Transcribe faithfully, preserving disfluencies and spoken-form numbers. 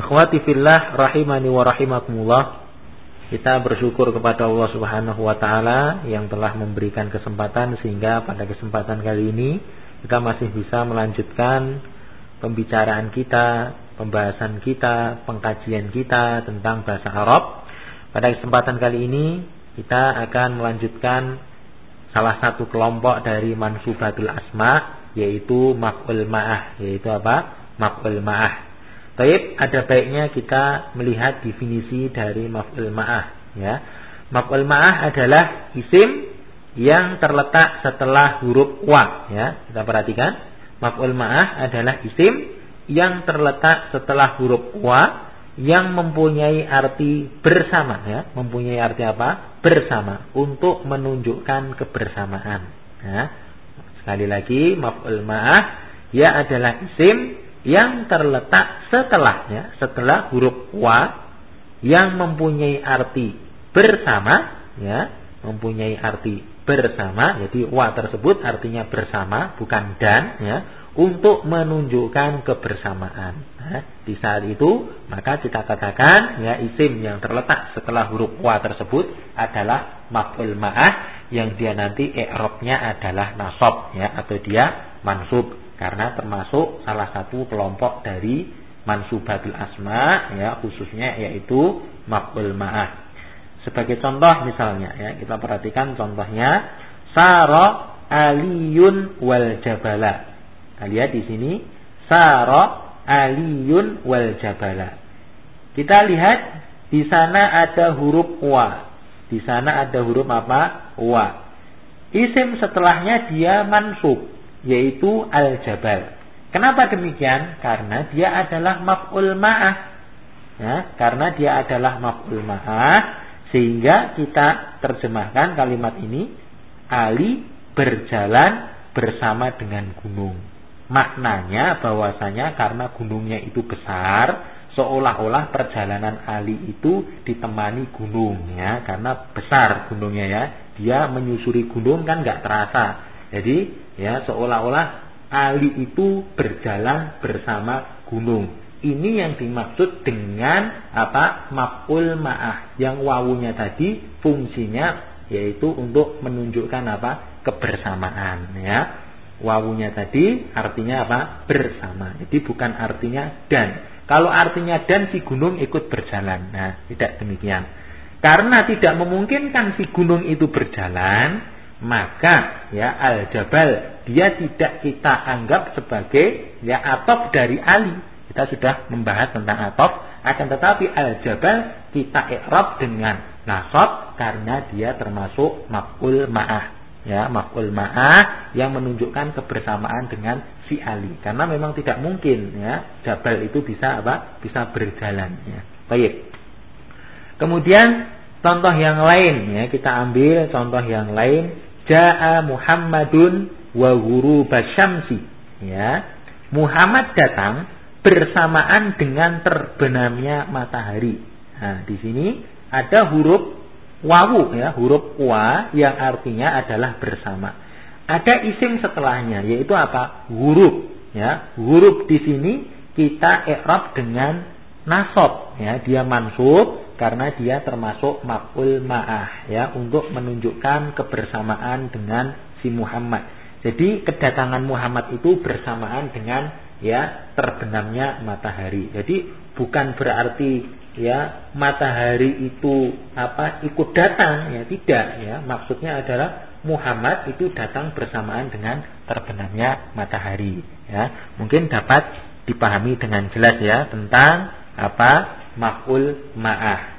Akhwati fillah rahimani wa rahimakumullah. Kita bersyukur kepada Allah Subhanahu wa taala yang telah memberikan kesempatan sehingga pada kesempatan kali ini kita masih bisa melanjutkan pembicaraan kita, pembahasan kita, pengkajian kita tentang bahasa Arab. Pada kesempatan kali ini kita akan melanjutkan salah satu kelompok dari mansubatul asma, yaitu maf'ul ma'ah, yaitu apa? Maf'ul ma'ah. Baik, ada baiknya kita melihat definisi dari maf'ul ma'ah, ya. Maf'ul ma'ah adalah isim yang terletak setelah huruf wa, ya. Kita perhatikan, maf'ul ma'ah adalah isim yang terletak setelah huruf wa yang mempunyai arti bersama, ya. Mempunyai arti apa? Bersama, untuk menunjukkan kebersamaan. Ya. Sekali lagi, maf'ul ma'ah ya adalah isim yang terletak setelahnya, setelah huruf wa yang mempunyai arti bersama, ya, mempunyai arti bersama. Jadi wa tersebut artinya bersama, bukan dan, ya, untuk menunjukkan kebersamaan. Nah, di saat itu maka kita katakan, ya, isim yang terletak setelah huruf wa tersebut adalah maf'ul ma'ah yang dia nanti i'rabnya adalah nasab, ya, atau dia mansub. Karena termasuk salah satu kelompok dari mansubatul asma, ya, khususnya yaitu maf'ul ma'ah. Sebagai contoh misalnya, ya, kita perhatikan contohnya, sara aliyun wal jabala. Kita lihat di sini, sara aliyun wal jabala. Kita lihat di sana ada huruf wa. Di sana ada huruf apa? Wa. Isim setelahnya dia mansub, yaitu al-jabal. Kenapa demikian? Karena dia adalah maf'ul ma'ah. Ya, karena dia adalah maf'ul ma'ah, sehingga kita terjemahkan kalimat ini, Ali berjalan bersama dengan gunung. Maknanya bahwasanya karena gunungnya itu besar, seolah-olah perjalanan Ali itu ditemani gunung, ya, karena besar gunungnya, ya. Dia menyusuri gunung kan nggak terasa. Jadi, ya, seolah-olah Ali itu berjalan bersama gunung. Ini yang dimaksud dengan apa? Maf'ul ma'ah. Yang wawunya tadi fungsinya yaitu untuk menunjukkan apa? Kebersamaan, ya. Wawunya tadi artinya apa? Bersama. Jadi bukan artinya dan. Kalau artinya dan, si gunung ikut berjalan. Nah, tidak demikian. Karena tidak memungkinkan si gunung itu berjalan, maka, ya, al-jabal dia tidak kita anggap sebagai, ya, ataf dari Ali. Kita sudah membahas tentang ataf, akan tetapi al-jabal kita i'rab dengan nasab karena dia termasuk maf'ul ma'ah, ya, maf'ul ma'ah yang menunjukkan kebersamaan dengan si Ali. Karena memang tidak mungkin, ya, jabal itu bisa apa? Bisa berjalan, ya. Baik. Kemudian contoh yang lain, ya, kita ambil contoh yang lain. Ja'a Muhammadun wa ghuruba syamsi, ya. Muhammad datang bersamaan dengan terbenamnya matahari. Nah, di sini ada huruf wawu, ya, huruf wa yang artinya adalah bersama. Ada isim setelahnya, yaitu apa? Huruf, ya. Huruf di sini kita i'rab dengan nasab, ya, dia mansub karena dia termasuk maf'ul ma'ah, ya, untuk menunjukkan kebersamaan dengan si Muhammad. Jadi kedatangan Muhammad itu bersamaan dengan, ya, terbenamnya matahari. Jadi bukan berarti, ya, matahari itu apa? Ikut datang, ya, tidak, ya. Maksudnya adalah Muhammad itu datang bersamaan dengan terbenamnya matahari, ya. Mungkin dapat dipahami dengan jelas, ya, tentang apa? Maf'ul ma'ah.